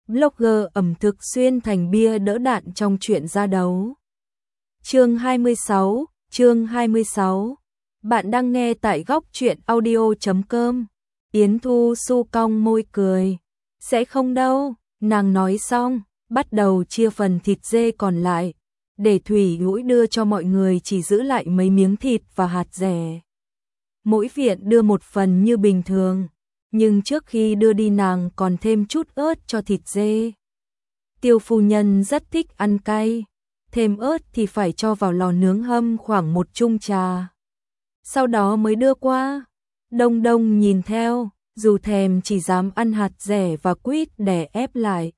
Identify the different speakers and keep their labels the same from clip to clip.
Speaker 1: blogger ẩm thực xuyên thành bia đỡ đạn trong chuyện ra đấu. Chương 26. Bạn đang nghe tại góc truyện audio.com. Yến Thu Xu cong môi cười. Sẽ không đâu, nàng nói xong, bắt đầu chia phần thịt dê còn lại, để Thủy Ngũi đưa cho mọi người chỉ giữ lại mấy miếng thịt và hạt dẻ. Mỗi viện đưa một phần như bình thường, nhưng trước khi đưa đi nàng còn thêm chút ớt cho thịt dê. Tiêu phu nhân rất thích ăn cay, thêm ớt thì phải cho vào lò nướng hâm khoảng 1 chung trà. Sau đó mới đưa qua. Đông Đông nhìn theo, dù thèm chỉ dám ăn hạt dẻ và quýt để ép lại.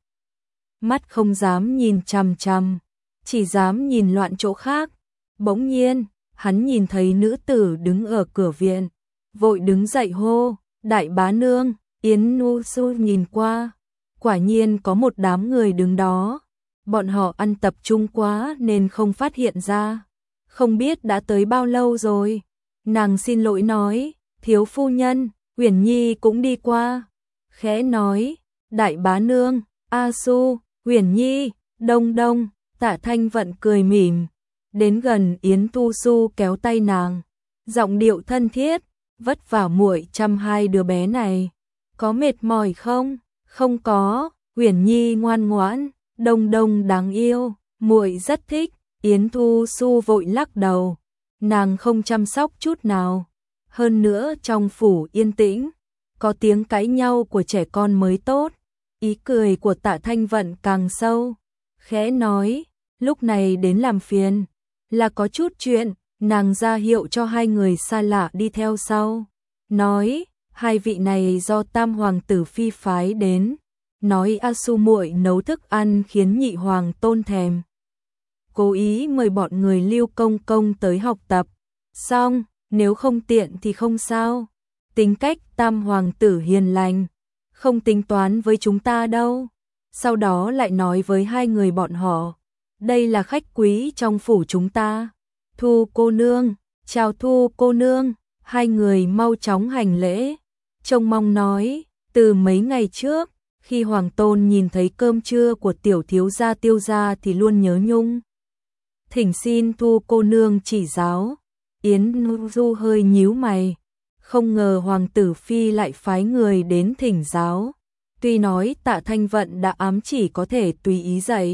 Speaker 1: Mắt không dám nhìn chằm chằm, chỉ dám nhìn loạn chỗ khác. Bỗng nhiên, hắn nhìn thấy nữ tử đứng ở cửa viện, vội đứng dậy hô, đại bá nương. Yến Nu Su nhìn qua, quả nhiên có một đám người đứng đó. Bọn họ ăn tập trung quá nên không phát hiện ra. Không biết đã tới bao lâu rồi. Nàng xin lỗi nói, thiếu phu nhân, Uyển Nhi cũng đi qua. Khẽ nói, đại bá nương, A Su, Uyển Nhi, Đông Đông. Tạ Thanh Vận cười mỉm, đến gần Yến Tu Su kéo tay nàng, giọng điệu thân thiết, vất vả muội chăm hai đứa bé này, có mệt mỏi không? Không có. Uyển Nhi ngoan ngoãn, Đông Đông đáng yêu, muội rất thích. Yến Thu Su vội lắc đầu, nàng không chăm sóc chút nào. Hơn nữa trong phủ yên tĩnh, có tiếng cãi nhau của trẻ con mới tốt. Ý cười của Tạ Thanh Vận càng sâu, khẽ nói, lúc này đến làm phiền, là có chút chuyện. Nàng ra hiệu cho hai người xa lạ đi theo sau, nói, hai vị này do Tam hoàng tử phi phái đến, nói A Su muội nấu thức ăn khiến nhị hoàng tôn thèm, cố ý mời bọn người Lưu công công tới học tập. Xong, nếu không tiện thì không sao. Tính cách Tam hoàng tử hiền lành, không tính toán với chúng ta đâu. Sau đó lại nói với hai người bọn họ, đây là khách quý trong phủ chúng ta. Thu cô nương, chào Thu cô nương. Hai người mau chóng hành lễ, trông mong nói, từ mấy ngày trước, khi hoàng tôn nhìn thấy cơm trưa của tiểu thiếu gia Tiêu gia thì luôn nhớ nhung. Thỉnh xin Thu cô nương chỉ giáo. Yến Nu Du hơi nhíu mày, không ngờ hoàng tử phi lại phái người đến thỉnh giáo. Tuy nói Tạ Thanh Vận đã ám chỉ có thể tùy ý dạy,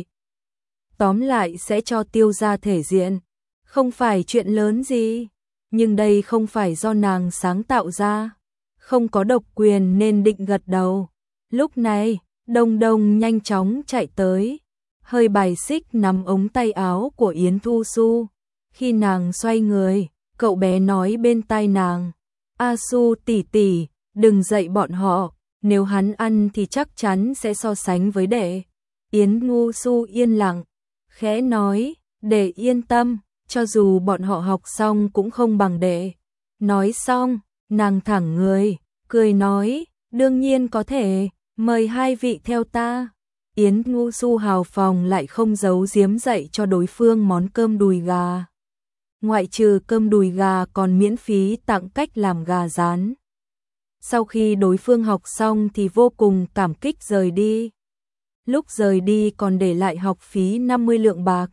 Speaker 1: tóm lại sẽ cho Tiêu gia thể diện, không phải chuyện lớn gì. Nhưng đây không phải do nàng sáng tạo ra, không có độc quyền nên định gật đầu. Lúc này, Đông Đông nhanh chóng chạy tới, hơi bài xích nắm ống tay áo của Yến Thu Su. Khi nàng xoay người, cậu bé nói bên tai nàng, A Su tỷ tỷ, đừng dạy bọn họ, nếu hắn ăn thì chắc chắn sẽ so sánh với đệ. Yến Nu Su yên lặng, khẽ nói, đệ yên tâm, cho dù bọn họ học xong cũng không bằng đệ. Nói xong, nàng thẳng người, cười nói, đương nhiên có thể, mời hai vị theo ta. Yến Nu Su hào phóng lại không giấu giếm dạy cho đối phương món cơm đùi gà. Ngoại trừ cơm đùi gà còn miễn phí tặng cách làm gà rán. Sau khi đối phương học xong thì vô cùng cảm kích rời đi. Lúc rời đi còn để lại học phí 50 lượng bạc.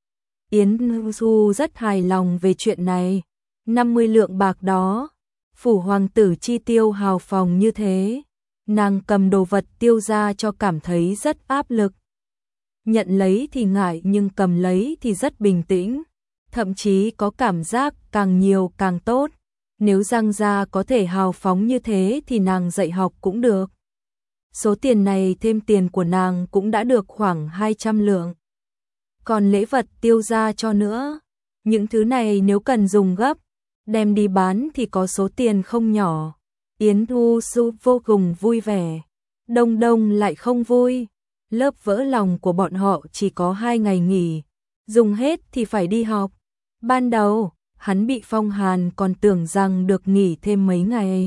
Speaker 1: Yến Nu Su rất hài lòng về chuyện này. 50 lượng bạc đó, phủ hoàng tử chi tiêu hào phóng như thế, nàng cầm đồ vật Tiêu gia cho cảm thấy rất áp lực. Nhận lấy thì ngại nhưng cầm lấy thì rất bình tĩnh, thậm chí có cảm giác càng nhiều càng tốt. Nếu Giang gia có thể hào phóng như thế thì nàng dạy học cũng được. Số tiền này thêm tiền của nàng cũng đã được khoảng 200 lượng. Còn lễ vật Tiêu gia cho nữa. Những thứ này nếu cần dùng gấp, đem đi bán thì có số tiền không nhỏ. Yến Thu Su vô cùng vui vẻ. Đông Đông lại không vui. Lớp vỡ lòng của bọn họ chỉ có 2 ngày nghỉ, dùng hết thì phải đi học. Ban đầu, hắn bị phong hàn còn tưởng rằng được nghỉ thêm mấy ngày.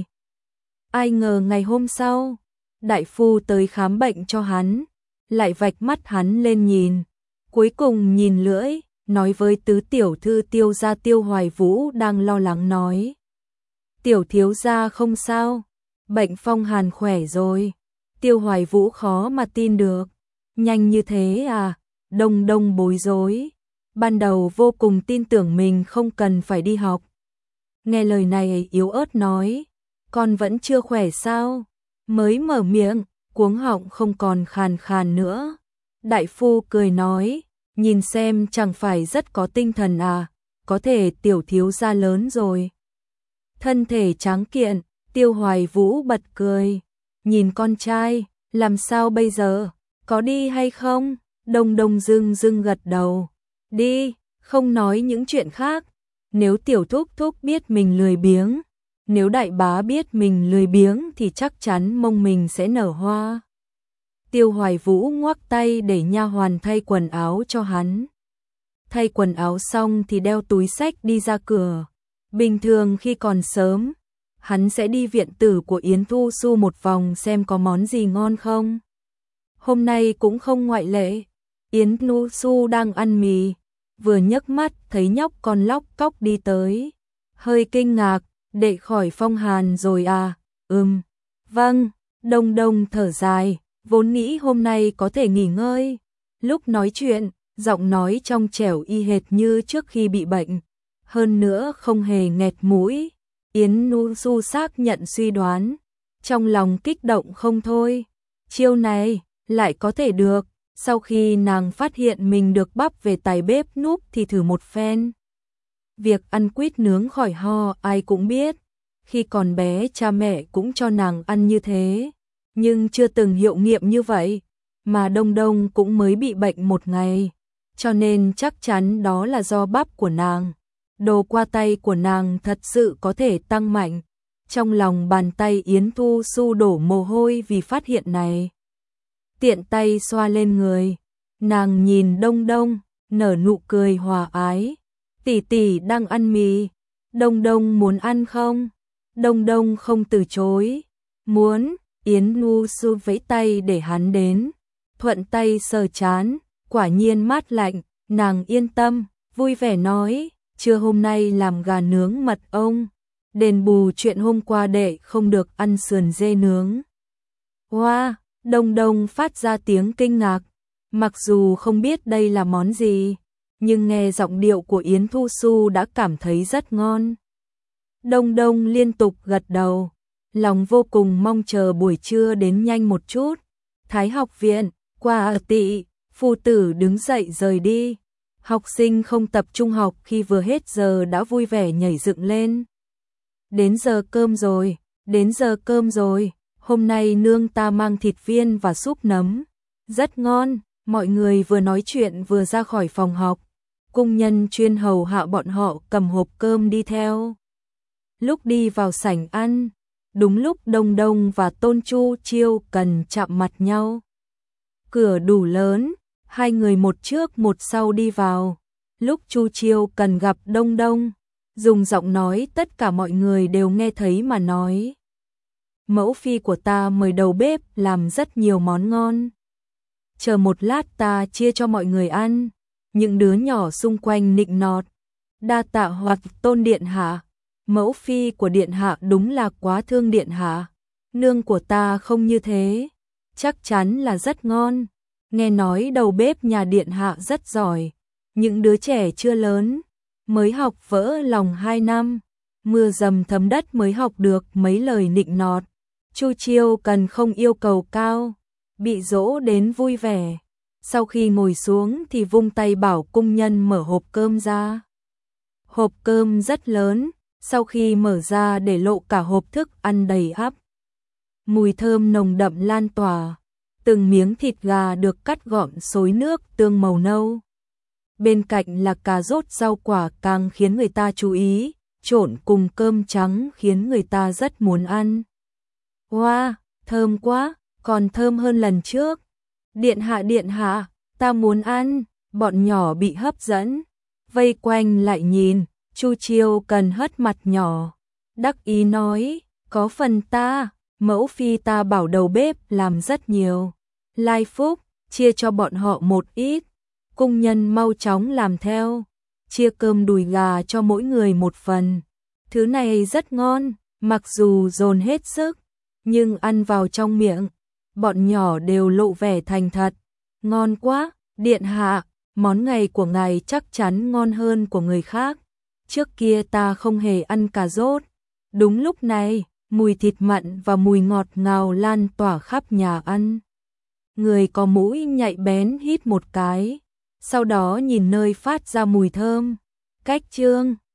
Speaker 1: Ai ngờ ngày hôm sau, đại phu tới khám bệnh cho hắn, lại vạch mắt hắn lên nhìn. Cuối cùng nhìn lưỡi, nói với tứ tiểu thư Tiêu gia Tiêu Hoài Vũ đang lo lắng nói. Tiểu thiếu gia không sao, bệnh phong hàn khỏe rồi. Tiêu Hoài Vũ khó mà tin được. Nhanh như thế à? Đông Đông bối rối. Ban đầu vô cùng tin tưởng mình không cần phải đi học. Nghe lời này yếu ớt nói, con vẫn chưa khỏe sao? Mới mở miệng, cuống họng không còn khàn khàn nữa. Đại phu cười nói, nhìn xem chẳng phải rất có tinh thần à, có thể tiểu thiếu gia lớn rồi. Thân thể tráng kiện, Tiêu Hoài Vũ bật cười, nhìn con trai, làm sao bây giờ, có đi hay không? Đông Đông dưng dưng gật đầu, đi, không nói những chuyện khác. Nếu tiểu thúc thúc biết mình lười biếng, nếu đại bá biết mình lười biếng thì chắc chắn mông mình sẽ nở hoa. Tiêu Hoài Vũ ngoắc tay để nha hoàn thay quần áo cho hắn. Thay quần áo xong thì đeo túi xách đi ra cửa. Bình thường khi còn sớm, hắn sẽ đi viện tử của Yến Thu Xu một vòng xem có món gì ngon không. Hôm nay cũng không ngoại lệ. Yến Thu Xu đang ăn mì, vừa nhấc mắt thấy nhóc con lóc cóc đi tới. Hơi kinh ngạc, đệ khỏi phong hàn rồi à? Vâng, Đông Đông thở dài, vốn nghĩ hôm nay có thể nghỉ ngơi. Lúc nói chuyện, giọng nói trong trẻo y hệt như trước khi bị bệnh. Hơn nữa không hề nghẹt mũi. Yến Nu Su xác nhận suy đoán, trong lòng kích động không thôi. Chiêu này lại có thể được. Sau khi nàng phát hiện mình được bắp về tài bếp núc thì thử một phen. Việc ăn quýt nướng khỏi ho ai cũng biết. Khi còn bé cha mẹ cũng cho nàng ăn như thế, nhưng chưa từng hiệu nghiệm như vậy. Mà Đông Đông cũng mới bị bệnh một ngày, cho nên chắc chắn đó là do bắp của nàng. Đồ qua tay của nàng thật sự có thể tăng mạnh. Trong lòng bàn tay Yến Thu Xu đổ mồ hôi vì phát hiện này. Tiện tay xoa lên người, nàng nhìn Đông Đông, nở nụ cười hòa ái. Tỷ tỷ đang ăn mì, Đông Đông muốn ăn không? Đông Đông không từ chối. Muốn. Yến Nu Su vẫy tay để hắn đến, thuận tay sờ trán, quả nhiên mát lạnh. Nàng yên tâm, vui vẻ nói, trưa hôm nay làm gà nướng mật ong, đền bù chuyện hôm qua đệ không được ăn sườn dê nướng. Wow, Đông Đông phát ra tiếng kinh ngạc, mặc dù không biết đây là món gì, nhưng nghe giọng điệu của Yến Thu Xu đã cảm thấy rất ngon. Đông Đông liên tục gật đầu, lòng vô cùng mong chờ buổi trưa đến nhanh một chút. Thái học viện, qua tị, phu tử đứng dậy rời đi. Học sinh không tập trung học khi vừa hết giờ đã vui vẻ nhảy dựng lên. Đến giờ cơm rồi, đến giờ cơm rồi, hôm nay nương ta mang thịt viên và súp nấm. Rất ngon, mọi người vừa nói chuyện vừa ra khỏi phòng học. Cung nhân chuyên hầu hạ bọn họ cầm hộp cơm đi theo. Lúc đi vào sảnh ăn, đúng lúc Đông Đông và Tôn Chu Chiêu cần chạm mặt nhau. Cửa đủ lớn, hai người một trước một sau đi vào. Lúc Chu Chiêu cần gặp Đông Đông, dùng giọng nói tất cả mọi người đều nghe thấy mà nói. Mẫu phi của ta mời đầu bếp làm rất nhiều món ngon. Chờ một lát ta chia cho mọi người ăn. Những đứa nhỏ xung quanh nịnh nọt. Đa tạ hoặc Tôn điện hạ. Mẫu phi của điện hạ đúng là quá thương điện hạ. Nương của ta không như thế, chắc chắn là rất ngon. Nghe nói đầu bếp nhà điện hạ rất giỏi. Những đứa trẻ chưa lớn, mới học vỡ lòng 2 năm, mưa dầm thấm đất mới học được mấy lời nịnh nọt. Chu Chiêu cần không yêu cầu cao, bị dỗ đến vui vẻ. Sau khi ngồi xuống thì vung tay bảo cung nhân mở hộp cơm ra. Hộp cơm rất lớn, sau khi mở ra để lộ cả hộp thức ăn đầy ắp. Mùi thơm nồng đậm lan tỏa, từng miếng thịt gà được cắt gọn xối nước tương màu nâu. Bên cạnh là cà rốt rau quả càng khiến người ta chú ý, trộn cùng cơm trắng khiến người ta rất muốn ăn. Wow, thơm quá, còn thơm hơn lần trước. Điện hạ, ta muốn ăn. Bọn nhỏ bị hấp dẫn, vây quanh lại nhìn. Chu Chiêu cần hất mặt nhỏ, đắc ý nói, có phần ta, mẫu phi ta bảo đầu bếp làm rất nhiều. Lai phúc, chia cho bọn họ một ít. Cung nhân mau chóng làm theo, chia cơm đùi gà cho mỗi người một phần. Thứ này rất ngon, mặc dù dồn hết sức, nhưng ăn vào trong miệng, Bọn nhỏ đều lộ vẻ thành thật. Ngon quá, điện hạ, món này của ngài chắc chắn ngon hơn của người khác. Trước kia ta không hề ăn cà rốt. Đúng lúc này, mùi thịt mặn và mùi ngọt ngào lan tỏa khắp nhà ăn. Người có mũi nhạy bén hít một cái, sau đó nhìn nơi phát ra mùi thơm. Cách chương